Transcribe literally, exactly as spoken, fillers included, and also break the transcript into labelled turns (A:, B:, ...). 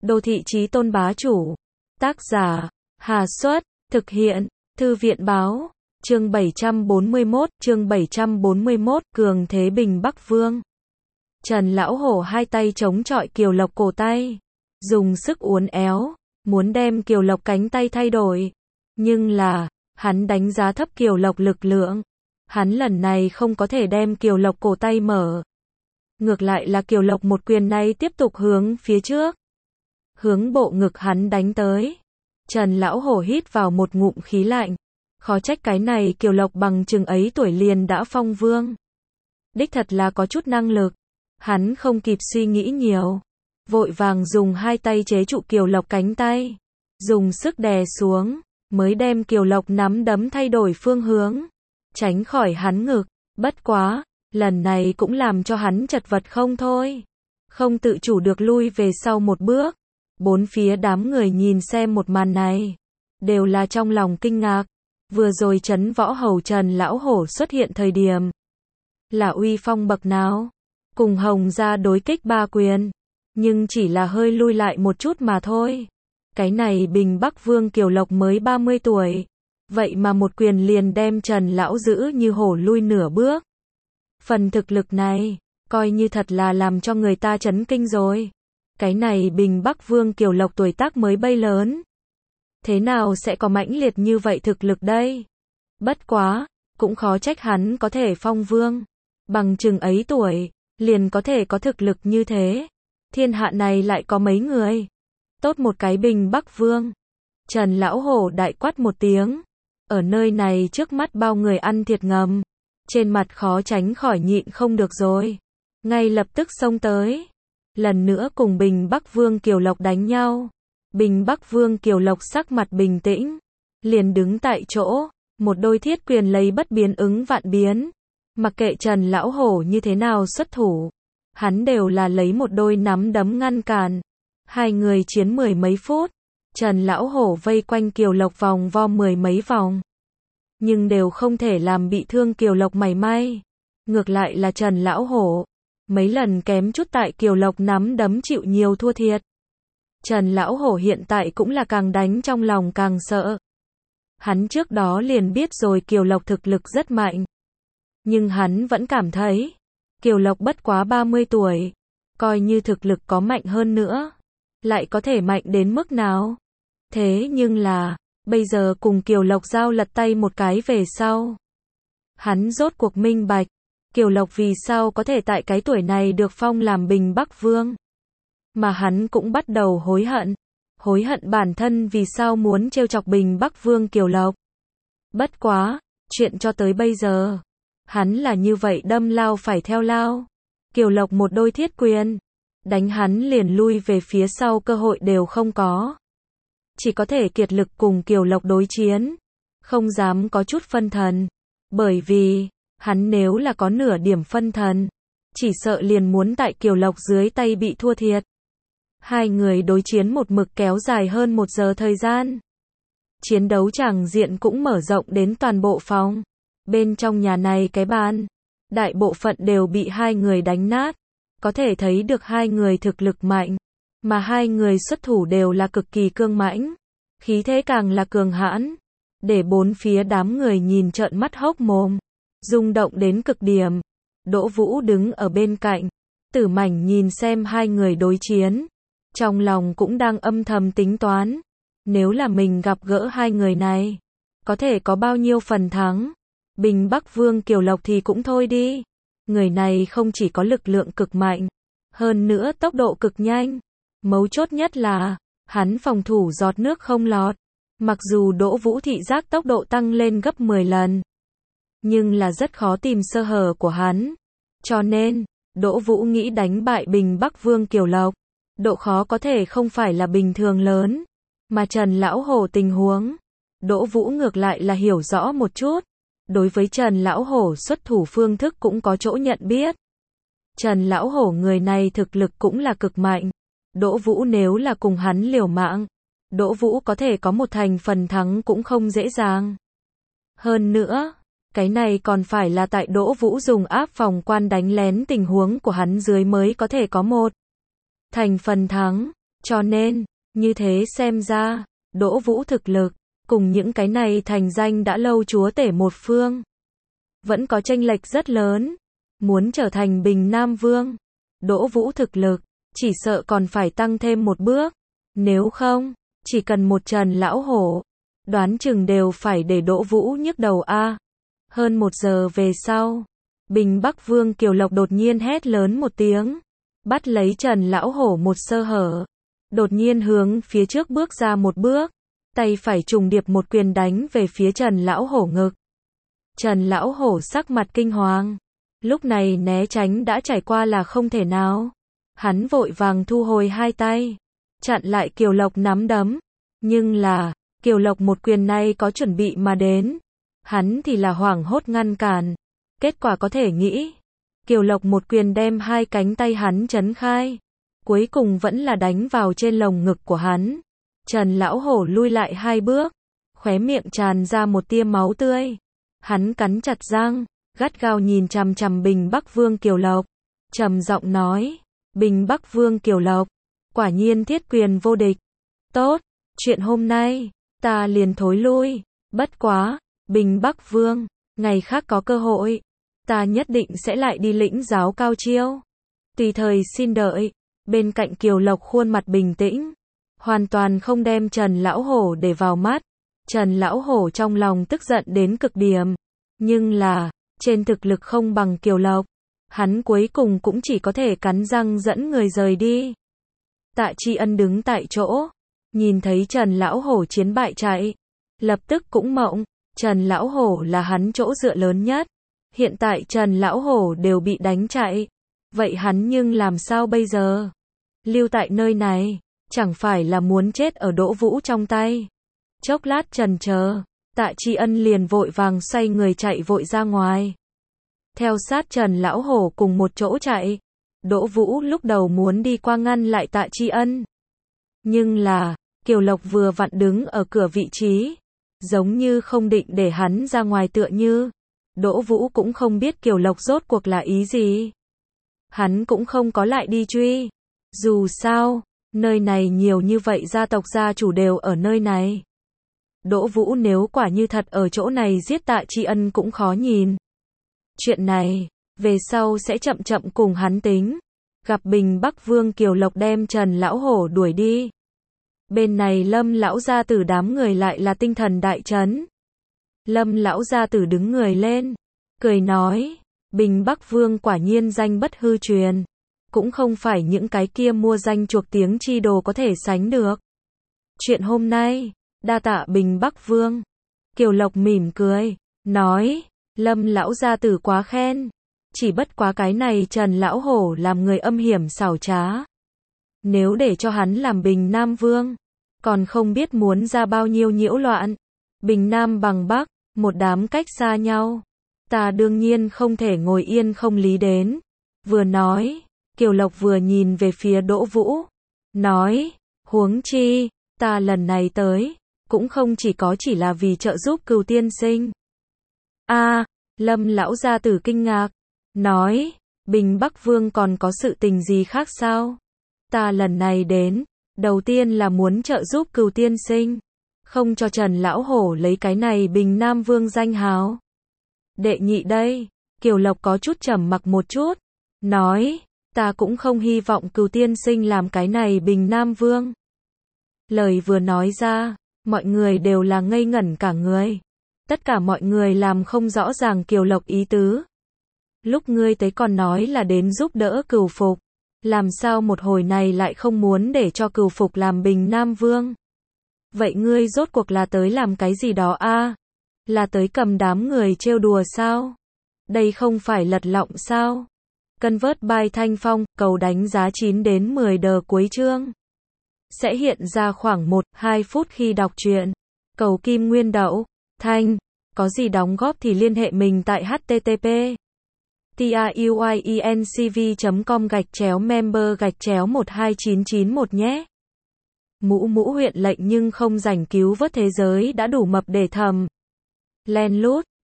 A: Đô thị chí tôn bá chủ. Tác giả, Hà Xuất, thực hiện, Thư viện báo, chương bảy trăm bốn mươi mốt, chương bảy trăm bốn mươi mốt, cường thế Bình Bắc Vương. Trần Lão Hổ hai tay chống chọi Kiều Lộc cổ tay, dùng sức uốn éo, muốn đem Kiều Lộc cánh tay thay đổi. Nhưng là, hắn đánh giá thấp Kiều Lộc lực lượng. Hắn lần này không có thể đem Kiều Lộc cổ tay mở. Ngược lại là Kiều Lộc một quyền này tiếp tục hướng phía trước. Hướng bộ ngực hắn đánh tới. Trần Lão Hổ hít vào một ngụm khí lạnh. Khó trách cái này Kiều Lộc bằng chừng ấy tuổi liền đã phong vương. Đích thật là có chút năng lực. Hắn không kịp suy nghĩ nhiều. Vội vàng dùng hai tay chế trụ Kiều Lộc cánh tay. Dùng sức đè xuống, mới đem Kiều Lộc nắm đấm thay đổi phương hướng. Tránh khỏi hắn ngực. Bất quá, lần này cũng làm cho hắn chật vật không thôi. Không tự chủ được lui về sau một bước. Bốn phía đám người nhìn xem một màn này. Đều là trong lòng kinh ngạc. Vừa rồi Trấn Võ Hầu Trần Lão Hổ xuất hiện thời điểm. Là uy phong bậc nào? Cùng Hồng gia đối kích ba quyền. Nhưng chỉ là hơi lui lại một chút mà thôi. Cái này Bình Bắc Vương Kiều Lộc mới ba mươi tuổi. Vậy mà một quyền liền đem Trần Lão giữ như hổ lui nửa bước. Phần thực lực này, coi như thật là làm cho người ta chấn kinh rồi. Cái này Bình Bắc Vương Kiều Lộc tuổi tác mới bay lớn. Thế nào sẽ có mãnh liệt như vậy thực lực đây? Bất quá, cũng khó trách hắn có thể phong vương. Bằng chừng ấy tuổi, liền có thể có thực lực như thế. Thiên hạ này lại có mấy người. Tốt một cái Bình Bắc Vương. Trần Lão Hổ đại quát một tiếng. Ở nơi này trước mắt bao người ăn thiệt ngầm. Trên mặt khó tránh khỏi nhịn không được rồi. Ngay lập tức xông tới. Lần nữa cùng Bình Bắc Vương Kiều Lộc đánh nhau. Bình Bắc Vương Kiều Lộc sắc mặt bình tĩnh. Liền đứng tại chỗ. Một đôi thiết quyền lấy bất biến ứng vạn biến. Mặc kệ Trần Lão Hổ như thế nào xuất thủ. Hắn đều là lấy một đôi nắm đấm ngăn cản. Hai người chiến mười mấy phút. Trần Lão Hổ vây quanh Kiều Lộc vòng vo mười mấy vòng. Nhưng đều không thể làm bị thương Kiều Lộc mảy may. Ngược lại là Trần Lão Hổ. Mấy lần kém chút tại Kiều Lộc nắm đấm chịu nhiều thua thiệt. Trần Lão Hổ hiện tại cũng là càng đánh trong lòng càng sợ. Hắn trước đó liền biết rồi Kiều Lộc thực lực rất mạnh. Nhưng hắn vẫn cảm thấy, Kiều Lộc bất quá ba mươi tuổi. Coi như thực lực có mạnh hơn nữa. Lại có thể mạnh đến mức nào? Thế nhưng là, bây giờ cùng Kiều Lộc giao lật tay một cái về sau. Hắn rốt cuộc minh bạch. Kiều Lộc vì sao có thể tại cái tuổi này được phong làm Bình Bắc Vương. Mà hắn cũng bắt đầu hối hận. Hối hận bản thân vì sao muốn trêu chọc Bình Bắc Vương Kiều Lộc. Bất quá, chuyện cho tới bây giờ. Hắn là như vậy đâm lao phải theo lao. Kiều Lộc một đôi thiết quyền. Đánh hắn liền lui về phía sau cơ hội đều không có. Chỉ có thể kiệt lực cùng Kiều Lộc đối chiến. Không dám có chút phân thần. Bởi vì, hắn nếu là có nửa điểm phân thần. Chỉ sợ liền muốn tại Kiều Lộc dưới tay bị thua thiệt. Hai người đối chiến một mực kéo dài hơn một giờ thời gian. Chiến đấu tràng diện cũng mở rộng đến toàn bộ phòng. Bên trong nhà này cái bàn. Đại bộ phận đều bị hai người đánh nát. Có thể thấy được hai người thực lực mạnh. Mà hai người xuất thủ đều là cực kỳ cương mãnh. Khí thế càng là cường hãn. Để bốn phía đám người nhìn trợn mắt hốc mồm. Rung động đến cực điểm. Đỗ Vũ đứng ở bên cạnh. Tử Mảnh nhìn xem hai người đối chiến. Trong lòng cũng đang âm thầm tính toán. Nếu là mình gặp gỡ hai người này. Có thể có bao nhiêu phần thắng. Bình Bắc Vương Kiều Lộc thì cũng thôi đi. Người này không chỉ có lực lượng cực mạnh. Hơn nữa tốc độ cực nhanh. Mấu chốt nhất là, hắn phòng thủ giọt nước không lọt. Mặc dù Đỗ Vũ thị giác tốc độ tăng lên gấp mười lần. Nhưng là rất khó tìm sơ hở của hắn. Cho nên, Đỗ Vũ nghĩ đánh bại Bình Bắc Vương Kiều Lộc. Độ khó có thể không phải là bình thường lớn. Mà Trần Lão Hổ tình huống. Đỗ Vũ ngược lại là hiểu rõ một chút. Đối với Trần Lão Hổ xuất thủ phương thức cũng có chỗ nhận biết. Trần Lão Hổ người này thực lực cũng là cực mạnh. Đỗ Vũ nếu là cùng hắn liều mạng. Đỗ Vũ có thể có một thành phần thắng cũng không dễ dàng. Hơn nữa, cái này còn phải là tại Đỗ Vũ dùng áp phòng quan đánh lén tình huống của hắn dưới mới có thể có một thành phần thắng. Cho nên, như thế xem ra, Đỗ Vũ thực lực, cùng những cái này thành danh đã lâu chúa tể một phương. Vẫn có chênh lệch rất lớn. Muốn trở thành Bình Nam Vương, Đỗ Vũ thực lực, chỉ sợ còn phải tăng thêm một bước. Nếu không, chỉ cần một Trần Lão Hổ, đoán chừng đều phải để Đỗ Vũ nhức đầu a. Hơn một giờ về sau, Bình Bắc Vương Kiều Lộc đột nhiên hét lớn một tiếng, bắt lấy Trần Lão Hổ một sơ hở, đột nhiên hướng phía trước bước ra một bước, tay phải trùng điệp một quyền đánh về phía Trần Lão Hổ ngực. Trần Lão Hổ sắc mặt kinh hoàng, lúc này né tránh đã trải qua là không thể nào. Hắn vội vàng thu hồi hai tay, chặn lại Kiều Lộc nắm đấm, nhưng là, Kiều Lộc một quyền này có chuẩn bị mà đến, hắn thì là hoảng hốt ngăn cản, kết quả có thể nghĩ, Kiều Lộc một quyền đem hai cánh tay hắn chấn khai, cuối cùng vẫn là đánh vào trên lồng ngực của hắn. Trần Lão Hổ lui lại hai bước, khóe miệng tràn ra một tia máu tươi, hắn cắn chặt răng, gắt gao nhìn chằm chằm Bình Bắc Vương Kiều Lộc, trầm giọng nói, Bình Bắc Vương Kiều Lộc, quả nhiên thiết quyền vô địch. Tốt, chuyện hôm nay, ta liền thối lui, bất quá, Bình Bắc Vương, ngày khác có cơ hội, ta nhất định sẽ lại đi lĩnh giáo cao chiêu. Tùy thời xin đợi. Bên cạnh Kiều Lộc khuôn mặt bình tĩnh, hoàn toàn không đem Trần Lão Hổ để vào mắt. Trần Lão Hổ trong lòng tức giận đến cực điểm, nhưng là, trên thực lực không bằng Kiều Lộc, hắn cuối cùng cũng chỉ có thể cắn răng dẫn người rời đi. Tạ Tri Ân đứng tại chỗ, nhìn thấy Trần Lão Hổ chiến bại chạy, lập tức cũng mộng, Trần Lão Hổ là hắn chỗ dựa lớn nhất, hiện tại Trần Lão Hổ đều bị đánh chạy, vậy hắn nhưng làm sao bây giờ? Lưu tại nơi này, chẳng phải là muốn chết ở Đỗ Vũ trong tay. Chốc lát chần chờ, Tạ Tri Ân liền vội vàng xoay người chạy vội ra ngoài. Theo sát Trần Lão Hổ cùng một chỗ chạy, Đỗ Vũ lúc đầu muốn đi qua ngăn lại Tạ Tri Ân. Nhưng là, Kiều Lộc vừa vặn đứng ở cửa vị trí, giống như không định để hắn ra ngoài tựa như. Đỗ Vũ cũng không biết Kiều Lộc rốt cuộc là ý gì. Hắn cũng không có lại đi truy. Dù sao, nơi này nhiều như vậy gia tộc gia chủ đều ở nơi này. Đỗ Vũ nếu quả như thật ở chỗ này giết Tạ Tri Ân cũng khó nhìn. Chuyện này, về sau sẽ chậm chậm cùng hắn tính. Gặp Bình Bắc Vương Kiều Lộc đem Trần Lão Hổ đuổi đi. Bên này Lâm lão gia tử đám người lại là tinh thần đại chấn. Lâm lão gia tử đứng người lên, cười nói, Bình Bắc Vương quả nhiên danh bất hư truyền, cũng không phải những cái kia mua danh chuộc tiếng chi đồ có thể sánh được. Chuyện hôm nay, đa tạ Bình Bắc Vương. Kiều Lộc mỉm cười, nói, Lâm lão gia tử quá khen, chỉ bất quá cái này Trần Lão Hổ làm người âm hiểm xảo trá. Nếu để cho hắn làm Bình Nam Vương, còn không biết muốn ra bao nhiêu nhiễu loạn. Bình Nam bằng Bắc, một đám cách xa nhau. Ta đương nhiên không thể ngồi yên không lý đến. Vừa nói, Kiều Lộc vừa nhìn về phía Đỗ Vũ. Nói, huống chi, ta lần này tới, cũng không chỉ có chỉ là vì trợ giúp Cửu tiên sinh. A, Lâm lão gia tử kinh ngạc. Nói, Bình Bắc Vương còn có sự tình gì khác sao? Ta lần này đến, đầu tiên là muốn trợ giúp Cửu tiên sinh, không cho Trần Lão Hổ lấy cái này Bình Nam Vương danh hào. Đệ nhị đây, Kiều Lộc có chút trầm mặc một chút, nói, ta cũng không hy vọng Cửu tiên sinh làm cái này Bình Nam Vương. Lời vừa nói ra, mọi người đều là ngây ngẩn cả người. Tất cả mọi người làm không rõ ràng Kiều Lộc ý tứ. Lúc ngươi tới còn nói là đến giúp đỡ Cửu Phục, làm sao một hồi này lại không muốn để cho Cửu Phục làm Bình Nam Vương? Vậy ngươi rốt cuộc là tới làm cái gì đó a? À? Là tới cầm đám người trêu đùa sao? Đây không phải lật lọng sao? Convert by Thanh Phong, cầu đánh giá chín đến mười đờ cuối chương. Sẽ hiện ra khoảng một đến hai phút khi đọc truyện. Cầu Kim Nguyên Đậu, Thanh, có gì đóng góp thì liên hệ mình tại http truyencv chấm com gạch chéo member gạch chéo một hai chín chín một nhé. Mũ mũ huyện lệnh nhưng không rảnh cứu vớt thế giới đã đủ mập để thầm. Len lút.